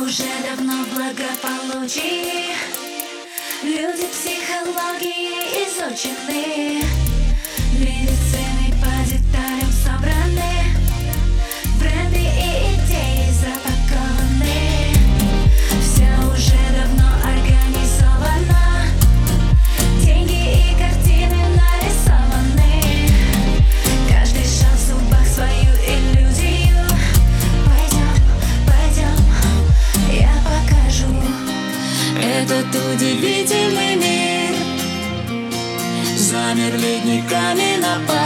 уже давно в благополучии. Люди психологии изучены, медицины по деталям собраны, бренды и идеи запакованы. Все уже давно организовано, деньги и картины нарисованы. Каждый шаг в зубах свою иллюзию. Пойдем, я покажу этот удивительный мир. Замер ледниками на